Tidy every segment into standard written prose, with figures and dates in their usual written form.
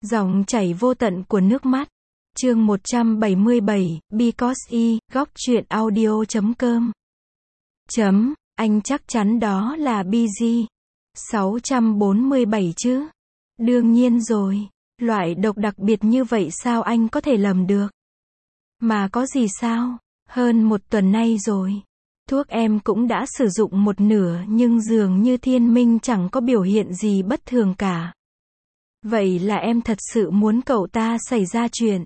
Dòng chảy vô tận của nước mắt. Chương 177, Because I, góc truyện audio.com. Anh chắc chắn đó là BG. 647 chứ. Đương nhiên rồi. Loại độc đặc biệt như vậy sao anh có thể lầm được? Mà có gì sao? Hơn một tuần nay rồi. Thuốc em cũng đã sử dụng một nửa nhưng dường như Thiên Minh chẳng có biểu hiện gì bất thường cả. Vậy là em thật sự muốn cậu ta xảy ra chuyện.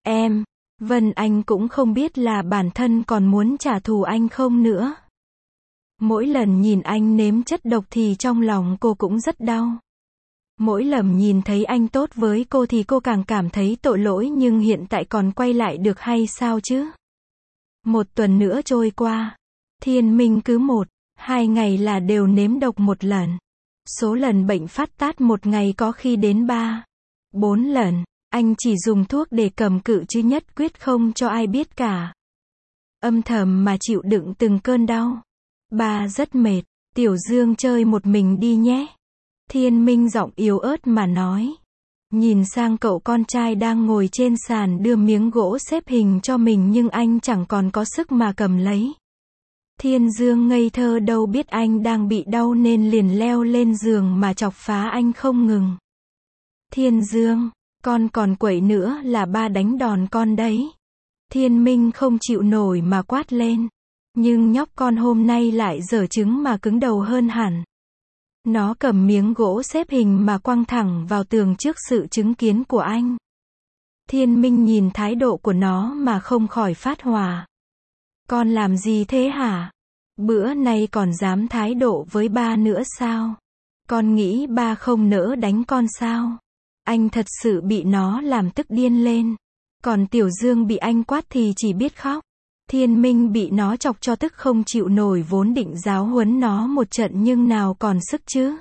Vân Anh cũng không biết là bản thân còn muốn trả thù anh không nữa. Mỗi lần nhìn anh nếm chất độc thì trong lòng cô cũng rất đau. Mỗi lần nhìn thấy anh tốt với cô thì cô càng cảm thấy tội lỗi, nhưng hiện tại còn quay lại được hay sao chứ? Một tuần nữa trôi qua. Thiên Minh cứ 1-2 ngày là đều nếm độc một lần. Số lần bệnh phát tát một ngày có khi đến 3-4 lần. Anh chỉ dùng thuốc để cầm cự chứ nhất quyết không cho ai biết cả. Âm thầm mà chịu đựng từng cơn đau. Ba rất mệt, Tiểu Dương chơi một mình đi nhé. Thiên Minh giọng yếu ớt mà nói. Nhìn sang cậu con trai đang ngồi trên sàn đưa miếng gỗ xếp hình cho mình nhưng anh chẳng còn có sức mà cầm lấy. Thiên Dương ngây thơ đâu biết anh đang bị đau nên liền leo lên giường mà chọc phá anh không ngừng. Thiên Dương, con còn quậy nữa là ba đánh đòn con đấy. Thiên Minh không chịu nổi mà quát lên. Nhưng nhóc con hôm nay lại dở chứng mà cứng đầu hơn hẳn. Nó cầm miếng gỗ xếp hình mà quăng thẳng vào tường trước sự chứng kiến của anh. Thiên Minh nhìn thái độ của nó mà không khỏi phát hỏa. Con làm gì thế hả? Bữa nay còn dám thái độ với ba nữa sao? Con nghĩ ba không nỡ đánh con sao? Anh thật sự bị nó làm tức điên lên. Còn Tiểu Dương bị anh quát thì chỉ biết khóc. Thiên Minh bị nó chọc cho tức không chịu nổi, vốn định giáo huấn nó một trận nhưng nào còn sức chứ.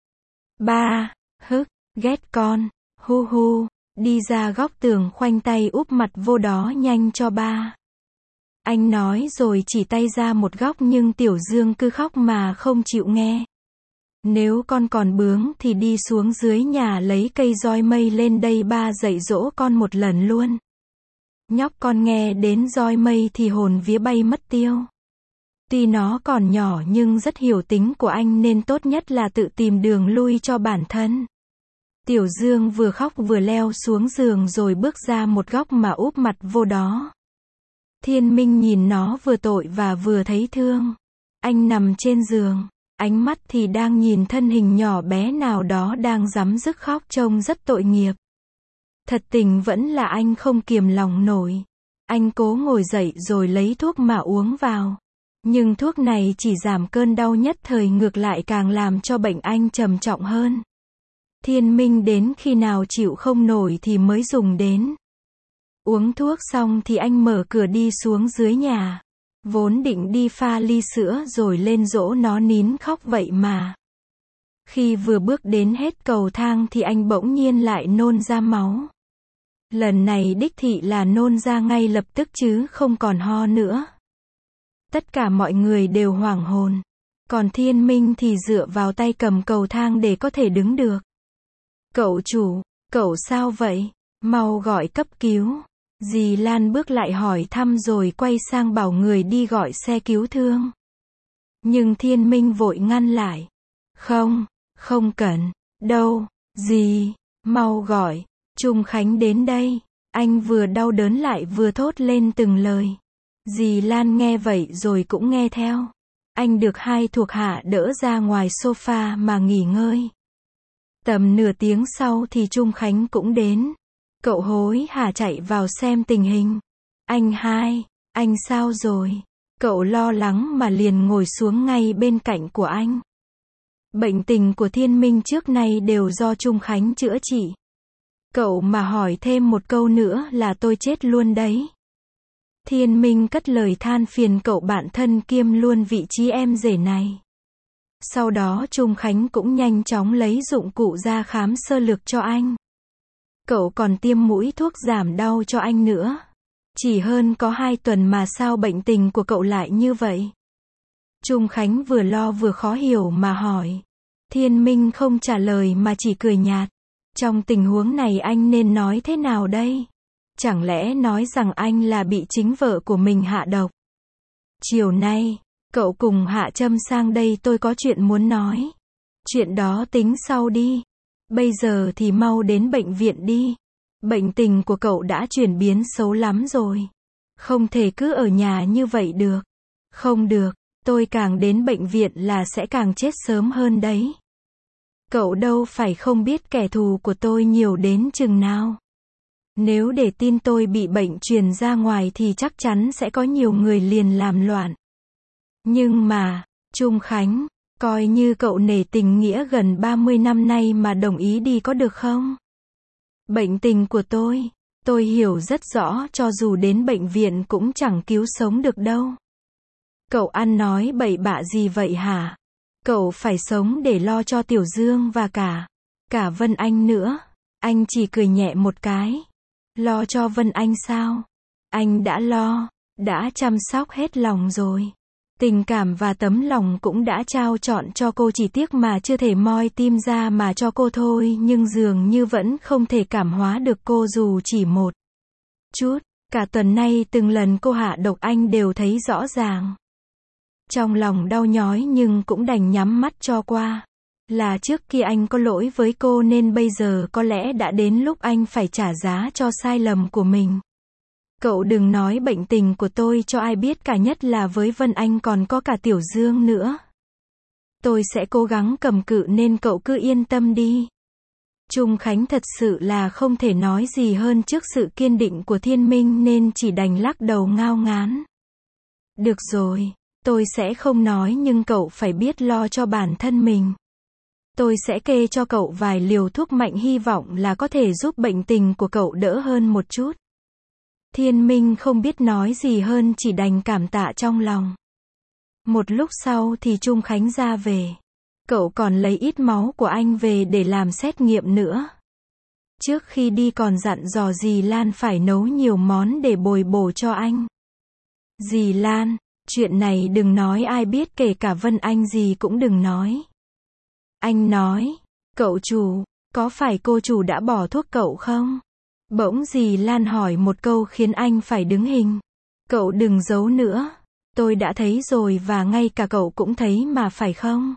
Ba, ghét con, hu, đi ra góc tường khoanh tay úp mặt vô đó nhanh cho ba. Anh nói rồi chỉ tay ra một góc nhưng Tiểu Dương cứ khóc mà không chịu nghe. Nếu con còn bướng thì đi xuống dưới nhà lấy cây roi mây lên đây ba dạy dỗ con một lần luôn. Nhóc con nghe đến roi mây thì hồn vía bay mất tiêu. Tuy nó còn nhỏ nhưng rất hiểu tính của anh nên tốt nhất là tự tìm đường lui cho bản thân. Tiểu Dương vừa khóc vừa leo xuống giường rồi bước ra một góc mà úp mặt vô đó. Thiên Minh nhìn nó vừa tội và vừa thấy thương. Anh nằm trên giường, ánh mắt thì đang nhìn thân hình nhỏ bé nào đó đang rắm rứt khóc trông rất tội nghiệp. Thật tình vẫn là anh không kiềm lòng nổi. Anh cố ngồi dậy rồi lấy thuốc mà uống vào. Nhưng thuốc này chỉ giảm cơn đau nhất thời, ngược lại càng làm cho bệnh anh trầm trọng hơn. Thiên Minh đến khi nào chịu không nổi thì mới dùng đến. Uống thuốc xong thì anh mở cửa đi xuống dưới nhà. Vốn định đi pha ly sữa rồi lên dỗ nó nín khóc vậy mà. Khi vừa bước đến hết cầu thang thì anh bỗng nhiên lại nôn ra máu. Lần này đích thị là nôn ra ngay lập tức chứ không còn ho nữa. Tất cả mọi người đều hoảng hồn. Còn Thiên Minh thì dựa vào tay cầm cầu thang để có thể đứng được. Cậu chủ, cậu sao vậy? Mau gọi cấp cứu. Dì Lan bước lại hỏi thăm rồi quay sang bảo người đi gọi xe cứu thương. Nhưng Thiên Minh vội ngăn lại. Không cần, đâu, dì, mau gọi, Trung Khánh đến đây. Anh vừa đau đớn lại vừa thốt lên từng lời. Dì Lan nghe vậy rồi cũng nghe theo. Anh được hai thuộc hạ đỡ ra ngoài sofa mà nghỉ ngơi. Tầm nửa tiếng sau thì Trung Khánh cũng đến. Cậu hối hả chạy vào xem tình hình. Anh sao rồi? Cậu lo lắng mà liền ngồi xuống ngay bên cạnh của anh. Bệnh tình của Thiên Minh trước nay đều do Trung Khánh chữa trị. Cậu mà hỏi thêm một câu nữa là tôi chết luôn đấy. Thiên Minh cất lời than phiền cậu bạn thân kiêm luôn vị trí em rể này. Sau đó Trung Khánh cũng nhanh chóng lấy dụng cụ ra khám sơ lược cho anh. Cậu còn tiêm mũi thuốc giảm đau cho anh nữa. Chỉ hơn có 2 tuần mà sao bệnh tình của cậu lại như vậy? Trung Khánh vừa lo vừa khó hiểu mà hỏi. Thiên Minh không trả lời mà chỉ cười nhạt. Trong tình huống này anh nên nói thế nào đây? Chẳng lẽ nói rằng anh là bị chính vợ của mình hạ độc? Chiều nay, cậu cùng Hạ Trâm sang đây, tôi có chuyện muốn nói. Chuyện đó tính sau đi. Bây giờ thì mau đến bệnh viện đi. Bệnh tình của cậu đã chuyển biến xấu lắm rồi. Không thể cứ ở nhà như vậy được. Không được, tôi càng đến bệnh viện là sẽ càng chết sớm hơn đấy. Cậu đâu phải không biết kẻ thù của tôi nhiều đến chừng nào. Nếu để tin tôi bị bệnh truyền ra ngoài thì chắc chắn sẽ có nhiều người liền làm loạn. Nhưng mà, Trung Khánh, coi như cậu nể tình nghĩa gần 30 năm nay mà đồng ý đi có được không? Bệnh tình của tôi hiểu rất rõ, cho dù đến bệnh viện cũng chẳng cứu sống được đâu. Cậu ăn nói bậy bạ gì vậy hả? Cậu phải sống để lo cho Tiểu Dương và cả Vân Anh nữa. Anh chỉ cười nhẹ một cái. Lo cho Vân Anh sao? Anh đã lo, đã chăm sóc hết lòng rồi. Tình cảm và tấm lòng cũng đã trao trọn cho cô, chỉ tiếc mà chưa thể moi tim ra mà cho cô thôi, nhưng dường như vẫn không thể cảm hóa được cô dù chỉ một chút. Cả tuần nay từng lần cô hạ độc anh đều thấy rõ ràng. Trong lòng đau nhói nhưng cũng đành nhắm mắt cho qua. Là trước kia anh có lỗi với cô nên bây giờ có lẽ đã đến lúc anh phải trả giá cho sai lầm của mình. Cậu đừng nói bệnh tình của tôi cho ai biết cả, nhất là với Vân Anh còn có cả Tiểu Dương nữa. Tôi sẽ cố gắng cầm cự nên cậu cứ yên tâm đi. Trung Khánh thật sự là không thể nói gì hơn trước sự kiên định của Thiên Minh nên chỉ đành lắc đầu ngao ngán. Được rồi, tôi sẽ không nói, nhưng cậu phải biết lo cho bản thân mình. Tôi sẽ kê cho cậu vài liều thuốc mạnh, hy vọng là có thể giúp bệnh tình của cậu đỡ hơn một chút. Thiên Minh không biết nói gì hơn, chỉ đành cảm tạ trong lòng. Một lúc sau thì Trung Khánh ra về. Cậu còn lấy ít máu của anh về để làm xét nghiệm nữa. Trước khi đi còn dặn dò dì Lan phải nấu nhiều món để bồi bổ cho anh. Dì Lan, chuyện này đừng nói ai biết, kể cả Vân Anh dì cũng đừng nói. Anh nói, cậu chủ, có phải cô chủ đã bỏ thuốc cậu không? Bỗng dì Lan hỏi một câu khiến anh phải đứng hình. Cậu đừng giấu nữa. Tôi đã thấy rồi và ngay cả cậu cũng thấy mà, phải không?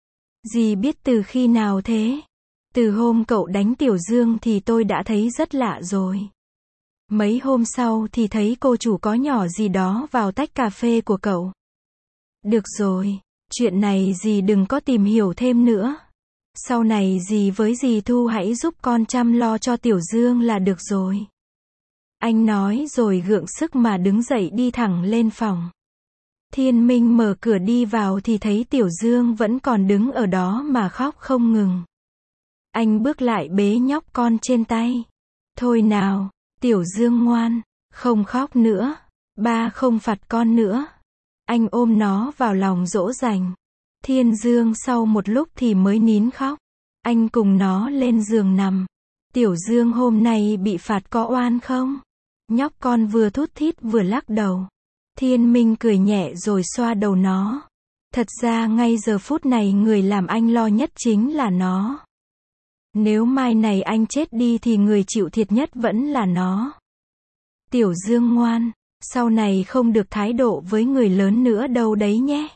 Dì biết từ khi nào thế? Từ hôm cậu đánh Tiểu Dương thì tôi đã thấy rất lạ rồi. Mấy hôm sau thì thấy cô chủ có nhỏ gì đó vào tách cà phê của cậu. Được rồi, chuyện này dì đừng có tìm hiểu thêm nữa. Sau này dì với dì Thu hãy giúp con chăm lo cho Tiểu Dương là được rồi. Anh nói rồi gượng sức mà đứng dậy đi thẳng lên phòng. Thiên Minh mở cửa đi vào thì thấy Tiểu Dương vẫn còn đứng ở đó mà khóc không ngừng. Anh bước lại bế nhóc con trên tay. Thôi nào, Tiểu Dương ngoan, không khóc nữa. Ba không phạt con nữa. Anh ôm nó vào lòng dỗ dành. Thiên Dương sau một lúc thì mới nín khóc. Anh cùng nó lên giường nằm. Tiểu Dương hôm nay bị phạt có oan không? Nhóc con vừa thút thít vừa lắc đầu. Thiên Minh cười nhẹ rồi xoa đầu nó. Thật ra ngay giờ phút này người làm anh lo nhất chính là nó. Nếu mai này anh chết đi thì người chịu thiệt nhất vẫn là nó. Tiểu Dương ngoan, sau này không được thái độ với người lớn nữa đâu đấy nhé.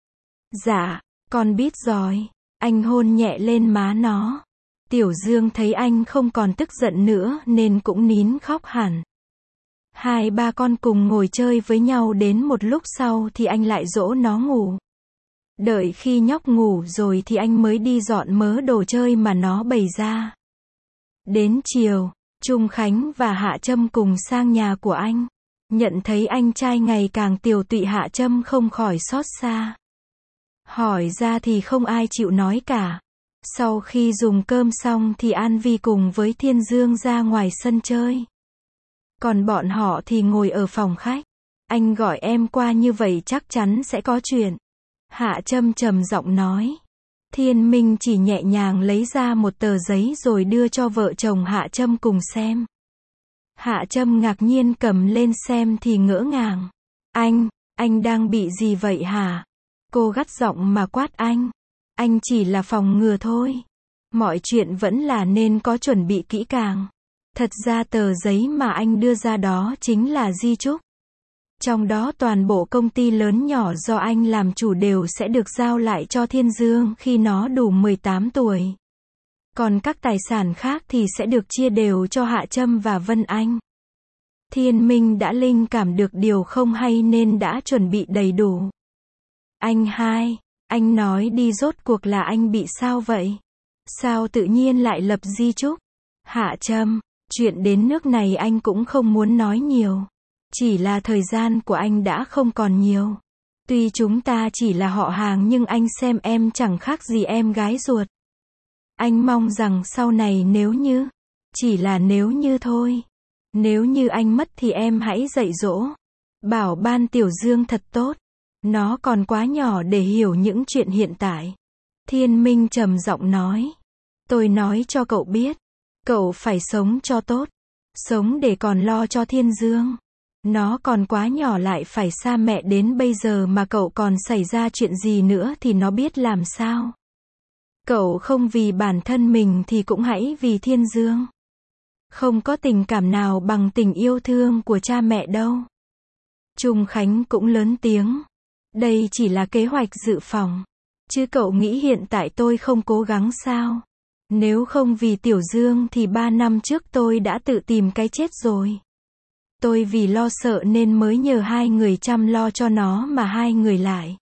Dạ, con biết rồi. Anh hôn nhẹ lên má nó. Tiểu Dương thấy anh không còn tức giận nữa nên cũng nín khóc hẳn. Hai ba con cùng ngồi chơi với nhau đến một lúc sau thì anh lại dỗ nó ngủ. Đợi khi nhóc ngủ rồi thì anh mới đi dọn mớ đồ chơi mà nó bày ra. Đến chiều, Trung Khánh và Hạ Trâm cùng sang nhà của anh. Nhận thấy anh trai ngày càng tiều tụy, Hạ Trâm không khỏi xót xa. Hỏi ra thì không ai chịu nói cả. Sau khi dùng cơm xong thì An Vi cùng với Thiên Dương ra ngoài sân chơi. Còn bọn họ thì ngồi ở phòng khách. Anh gọi em qua như vậy chắc chắn sẽ có chuyện. Hạ Trâm trầm giọng nói. Thiên Minh chỉ nhẹ nhàng lấy ra một tờ giấy rồi đưa cho vợ chồng Hạ Trâm cùng xem. Hạ Trâm ngạc nhiên cầm lên xem thì ngỡ ngàng. Anh đang bị gì vậy hả? Cô gắt giọng mà quát anh. Anh chỉ là phòng ngừa thôi. Mọi chuyện vẫn là nên có chuẩn bị kỹ càng. Thật ra tờ giấy mà anh đưa ra đó chính là di chúc. Trong đó toàn bộ công ty lớn nhỏ do anh làm chủ đều sẽ được giao lại cho Thiên Dương khi nó đủ 18 tuổi. Còn các tài sản khác thì sẽ được chia đều cho Hạ Trâm và Vân Anh. Thiên Minh đã linh cảm được điều không hay nên đã chuẩn bị đầy đủ. Anh hai, anh nói đi, rốt cuộc là anh bị sao vậy? Sao tự nhiên lại lập di chúc? Hạ Trâm, chuyện đến nước này anh cũng không muốn nói nhiều. Chỉ là thời gian của anh đã không còn nhiều. Tuy chúng ta chỉ là họ hàng nhưng anh xem em chẳng khác gì em gái ruột. Anh mong rằng sau này nếu như, chỉ là nếu như thôi. Nếu như anh mất thì em hãy dạy dỗ. Bảo ban Tiểu Dương thật tốt. Nó còn quá nhỏ để hiểu những chuyện hiện tại. Thiên Minh trầm giọng nói. Tôi nói cho cậu biết. Cậu phải sống cho tốt. Sống để còn lo cho Thiên Dương. Nó còn quá nhỏ lại phải xa mẹ đến bây giờ mà cậu còn xảy ra chuyện gì nữa thì nó biết làm sao. Cậu không vì bản thân mình thì cũng hãy vì Thiên Dương. Không có tình cảm nào bằng tình yêu thương của cha mẹ đâu. Trung Khánh cũng lớn tiếng. Đây chỉ là kế hoạch dự phòng. Chứ cậu nghĩ hiện tại tôi không cố gắng sao? Nếu không vì Tiểu Dương thì 3 năm trước tôi đã tự tìm cái chết rồi. Tôi vì lo sợ nên mới nhờ 2 người chăm lo cho nó mà 2 người lại.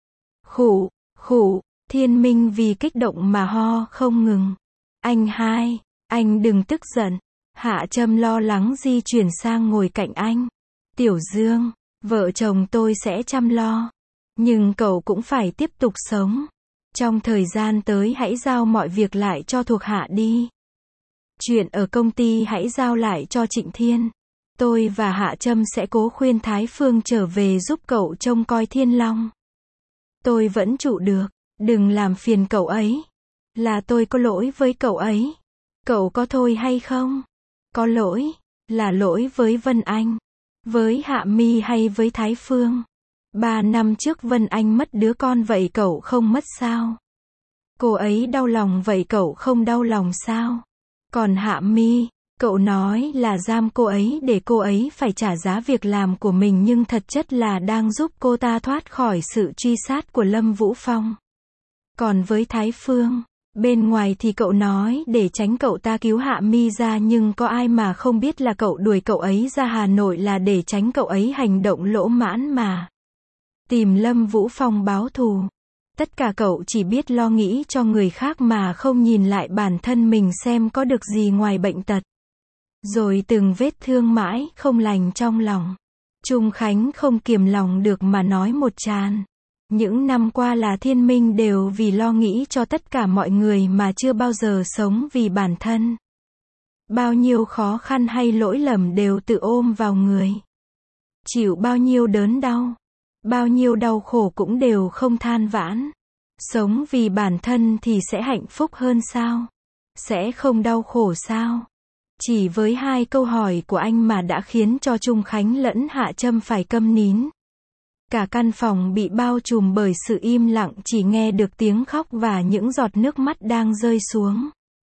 Khụ, khụ, Thiên Minh vì kích động mà ho không ngừng. Anh hai, anh đừng tức giận. Hạ Trâm lo lắng di chuyển sang ngồi cạnh anh. Tiểu Dương, vợ chồng tôi sẽ chăm lo. Nhưng cậu cũng phải tiếp tục sống. Trong thời gian tới hãy giao mọi việc lại cho thuộc hạ đi. Chuyện ở công ty hãy giao lại cho Trịnh Thiên. Tôi và Hạ Trâm sẽ cố khuyên Thái Phương trở về giúp cậu trông coi Thiên Long. Tôi vẫn trụ được, đừng làm phiền cậu ấy. Là tôi có lỗi với cậu ấy. Cậu có thôi hay không? Có lỗi, là lỗi với Vân Anh, với Hạ Mi hay với Thái Phương? 3 năm trước Vân Anh mất đứa con vậy cậu không mất sao? Cô ấy đau lòng vậy cậu không đau lòng sao? Còn Hạ Mi, cậu nói là giam cô ấy để cô ấy phải trả giá việc làm của mình nhưng thật chất là đang giúp cô ta thoát khỏi sự truy sát của Lâm Vũ Phong. Còn với Thái Phương, bên ngoài thì cậu nói để tránh cậu ta cứu Hạ Mi ra nhưng có ai mà không biết là cậu đuổi cậu ấy ra Hà Nội là để tránh cậu ấy hành động lỗ mãn mà. Tìm Lâm Vũ Phong báo thù. Tất cả cậu chỉ biết lo nghĩ cho người khác mà không nhìn lại bản thân mình xem có được gì ngoài bệnh tật. Rồi từng vết thương mãi không lành trong lòng. Trung Khánh không kiềm lòng được mà nói một tràng. Những năm qua là Thiên Minh đều vì lo nghĩ cho tất cả mọi người mà chưa bao giờ sống vì bản thân. Bao nhiêu khó khăn hay lỗi lầm đều tự ôm vào người. Chịu bao nhiêu đớn đau, bao nhiêu đau khổ cũng đều không than vãn. Sống vì bản thân thì sẽ hạnh phúc hơn sao? Sẽ không đau khổ sao? Chỉ với 2 câu hỏi của anh mà đã khiến cho Trung Khánh lẫn Hạ Trâm phải câm nín. Cả căn phòng bị bao trùm bởi sự im lặng, chỉ nghe được tiếng khóc và những giọt nước mắt đang rơi xuống.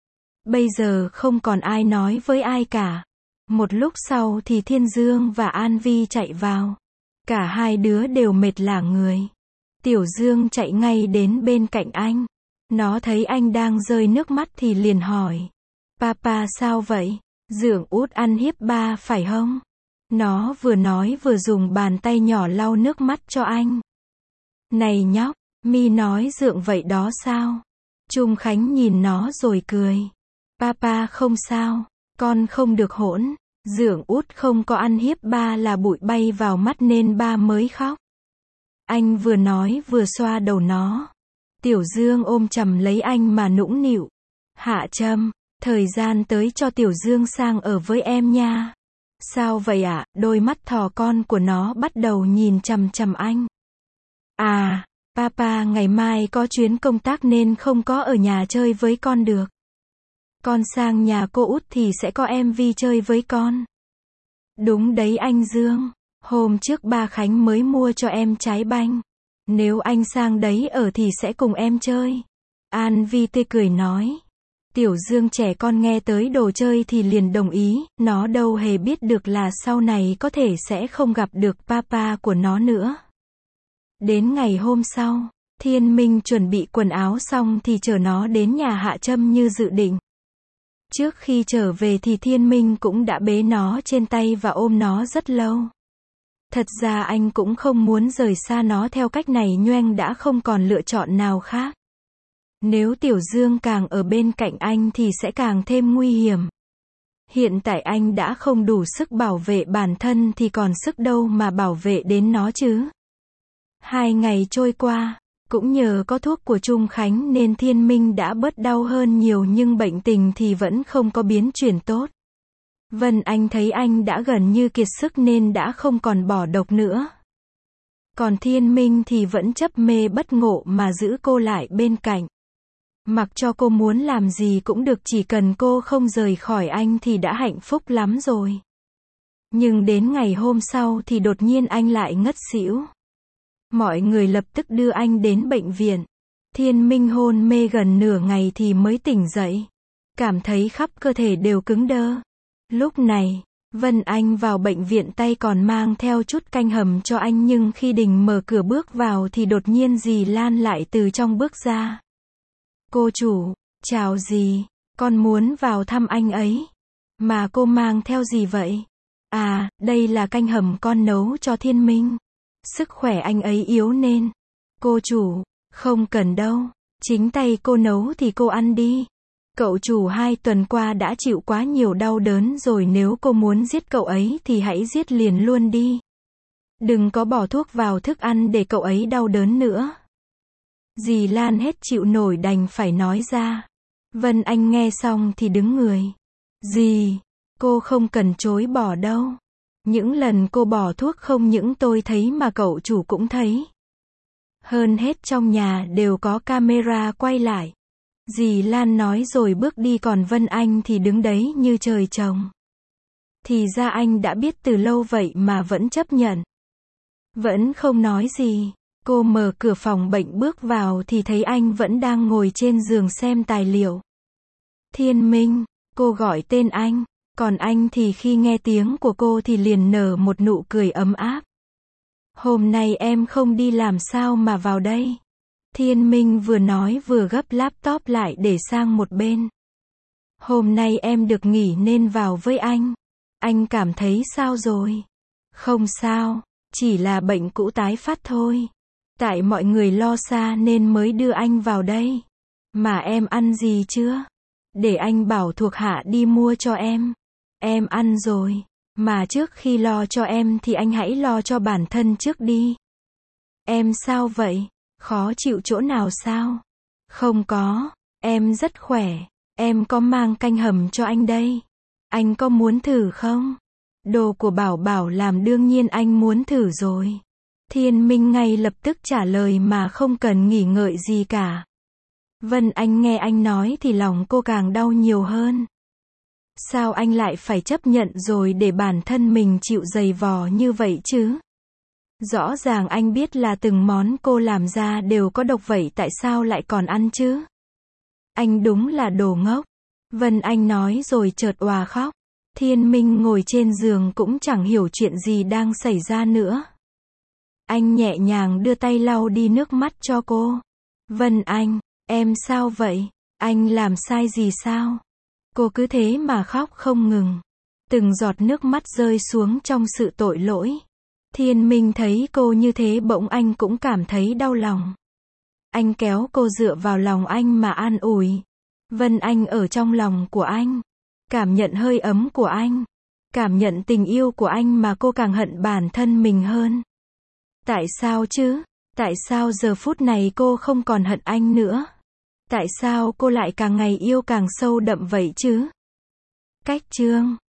Bây giờ không còn ai nói với ai cả. Một lúc sau thì Thiên Dương và An Vi chạy vào. Cả 2 đứa đều mệt lả người. Tiểu Dương chạy ngay đến bên cạnh anh. Nó thấy anh đang rơi nước mắt thì liền hỏi. Papa sao vậy? Dượng út ăn hiếp ba phải không? Nó vừa nói vừa dùng bàn tay nhỏ lau nước mắt cho anh. Này nhóc, Mi nói dượng vậy đó sao? Trung Khánh nhìn nó rồi cười. Papa không sao, con không được hỗn. Dượng út không có ăn hiếp ba là bụi bay vào mắt nên ba mới khóc. Anh vừa nói vừa xoa đầu nó. Tiểu Dương ôm chầm lấy anh mà nũng nịu. Hạ Trâm, thời gian tới cho Tiểu Dương sang ở với em nha. Sao vậy ạ? Đôi mắt thỏ con của nó bắt đầu nhìn chằm chằm anh. À, papa ngày mai có chuyến công tác nên không có ở nhà chơi với con được. Con sang nhà cô út thì sẽ có em Vi chơi với con. Đúng đấy anh Dương. Hôm trước ba Khánh mới mua cho em trái banh. Nếu anh sang đấy ở thì sẽ cùng em chơi. An Vi tươi cười nói. Tiểu Dương trẻ con nghe tới đồ chơi thì liền đồng ý, nó đâu hề biết được là sau này có thể sẽ không gặp được papa của nó nữa. Đến ngày hôm sau, Thiên Minh chuẩn bị quần áo xong thì chở nó đến nhà Hạ Trâm như dự định. Trước khi trở về thì Thiên Minh cũng đã bế nó trên tay và ôm nó rất lâu. Thật ra anh cũng không muốn rời xa nó theo cách này nhưng đã không còn lựa chọn nào khác. Nếu Tiểu Dương càng ở bên cạnh anh thì sẽ càng thêm nguy hiểm. Hiện tại anh đã không đủ sức bảo vệ bản thân thì còn sức đâu mà bảo vệ đến nó chứ. 2 ngày trôi qua, cũng nhờ có thuốc của Trung Khánh nên Thiên Minh đã bớt đau hơn nhiều nhưng bệnh tình thì vẫn không có biến chuyển tốt. Vân Anh thấy anh đã gần như kiệt sức nên đã không còn bỏ độc nữa. Còn Thiên Minh thì vẫn chấp mê bất ngộ mà giữ cô lại bên cạnh. Mặc cho cô muốn làm gì cũng được, chỉ cần cô không rời khỏi anh thì đã hạnh phúc lắm rồi. Nhưng đến ngày hôm sau thì đột nhiên anh lại ngất xỉu. Mọi người lập tức đưa anh đến bệnh viện. Thiên Minh hôn mê gần nửa ngày thì mới tỉnh dậy. Cảm thấy khắp cơ thể đều cứng đơ. Lúc này, Vân Anh vào bệnh viện tay còn mang theo chút canh hầm cho anh nhưng khi định mở cửa bước vào thì đột nhiên dì Lan lại từ trong bước ra. Cô chủ, chào dì, con muốn vào thăm anh ấy. Mà cô mang theo gì vậy? À, đây là canh hầm con nấu cho Thiên Minh. Sức khỏe anh ấy yếu nên. Cô chủ, không cần đâu. Chính tay cô nấu thì cô ăn đi. Cậu chủ 2 tuần qua đã chịu quá nhiều đau đớn rồi, nếu cô muốn giết cậu ấy thì hãy giết liền luôn đi. Đừng có bỏ thuốc vào thức ăn để cậu ấy đau đớn nữa. Dì Lan hết chịu nổi đành phải nói ra. Vân Anh nghe xong thì đứng người. Dì, cô không cần chối bỏ đâu. Những lần cô bỏ thuốc không những tôi thấy mà cậu chủ cũng thấy. Hơn hết trong nhà đều có camera quay lại. Dì Lan nói rồi bước đi, còn Vân Anh thì đứng đấy như trời trồng. Thì ra anh đã biết từ lâu vậy mà vẫn chấp nhận. Vẫn không nói gì. Cô mở cửa phòng bệnh bước vào thì thấy anh vẫn đang ngồi trên giường xem tài liệu. Thiên Minh, cô gọi tên anh. Còn anh thì khi nghe tiếng của cô thì liền nở một nụ cười ấm áp. Hôm nay em không đi làm sao mà vào đây? Thiên Minh vừa nói vừa gấp laptop lại để sang một bên. Hôm nay em được nghỉ nên vào với anh. Anh cảm thấy sao rồi? Không sao, chỉ là bệnh cũ tái phát thôi. Tại mọi người lo xa nên mới đưa anh vào đây. Mà em ăn gì chưa? Để anh bảo thuộc hạ đi mua cho em. Em ăn rồi. Mà trước khi lo cho em thì anh hãy lo cho bản thân trước đi. Em sao vậy? Khó chịu chỗ nào sao? Không có, em rất khỏe. Em có mang canh hầm cho anh đây. Anh có muốn thử không? Đồ của Bảo Bảo làm đương nhiên anh muốn thử rồi. Thiên Minh ngay lập tức trả lời mà không cần nghỉ ngợi gì cả. Vân Anh nghe anh nói thì lòng cô càng đau nhiều hơn. Sao anh lại phải chấp nhận rồi để bản thân mình chịu giày vò như vậy chứ? Rõ ràng anh biết là từng món cô làm ra đều có độc, vậy tại sao lại còn ăn chứ? Anh đúng là đồ ngốc. Vân Anh nói rồi chợt òa khóc. Thiên Minh ngồi trên giường cũng chẳng hiểu chuyện gì đang xảy ra nữa. Anh nhẹ nhàng đưa tay lau đi nước mắt cho cô. Vân Anh, em sao vậy? Anh làm sai gì sao? Cô cứ thế mà khóc không ngừng. Từng giọt nước mắt rơi xuống trong sự tội lỗi. Thiên Minh thấy cô như thế bỗng anh cũng cảm thấy đau lòng. Anh kéo cô dựa vào lòng anh mà an ủi. Vân Anh ở trong lòng của anh. Cảm nhận hơi ấm của anh. Cảm nhận tình yêu của anh mà cô càng hận bản thân mình hơn. Tại sao chứ? Tại sao giờ phút này cô không còn hận anh nữa? Tại sao cô lại càng ngày yêu càng sâu đậm vậy chứ? Cách chương